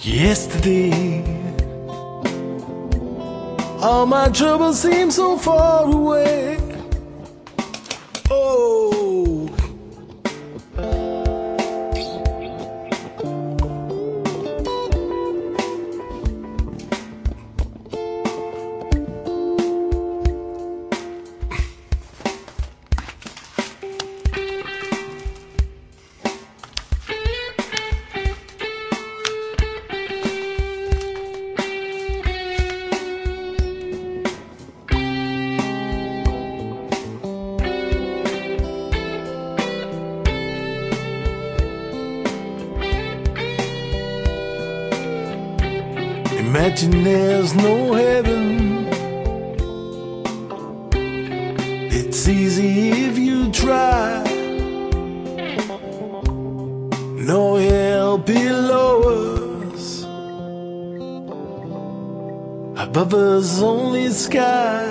Yesterday, all my troubles seem so far away. Oh, imagine there's no heaven. It's easy if you try. No hell below us, above us only sky.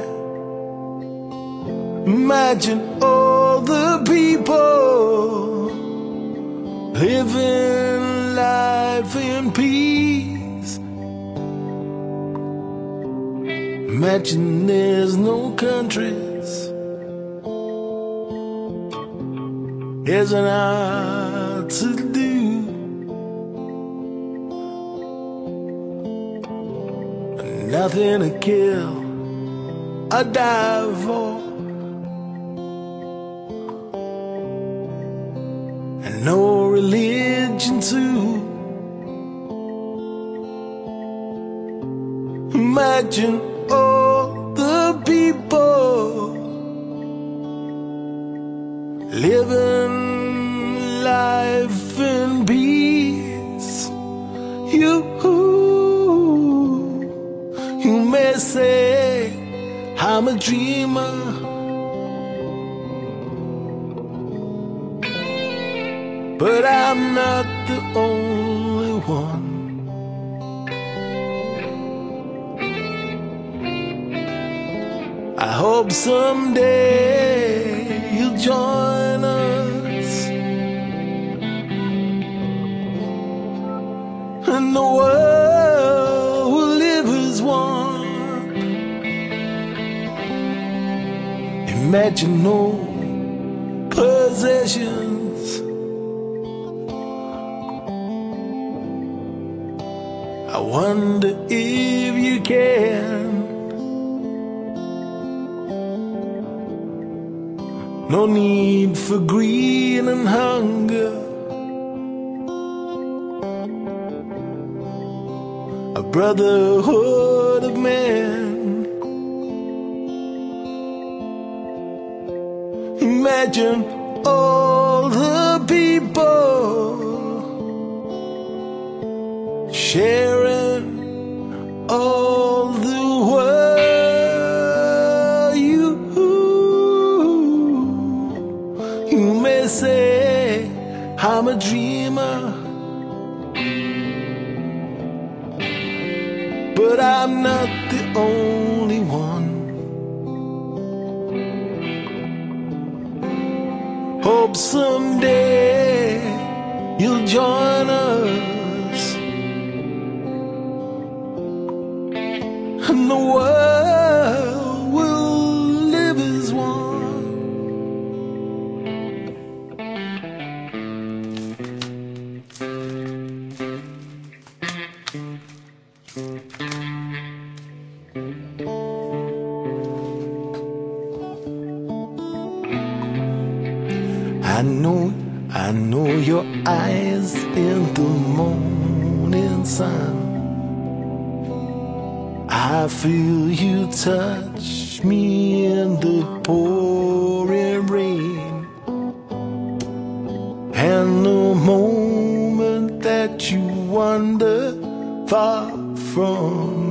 Imagine all the people living life in peace. Imagine there's no countries. There's an art to do. Nothing to kill or die for, and no religion too. Imagine all the people living life in peace. You may say I'm a dreamer, but I'm not the only one. I hope someday you'll join us, and the world will live as one. Imagine no possessions. I wonder if you can. No need for greed and hunger. A brotherhood of men. Imagine all the people sharing all the world. You may say I'm a dreamer, but I'm not the only one. Hope someday you'll join us, and the world will live as one. I know your eyes in the morning sun. I feel you touch me in the pouring rain, and the moment that you wander far from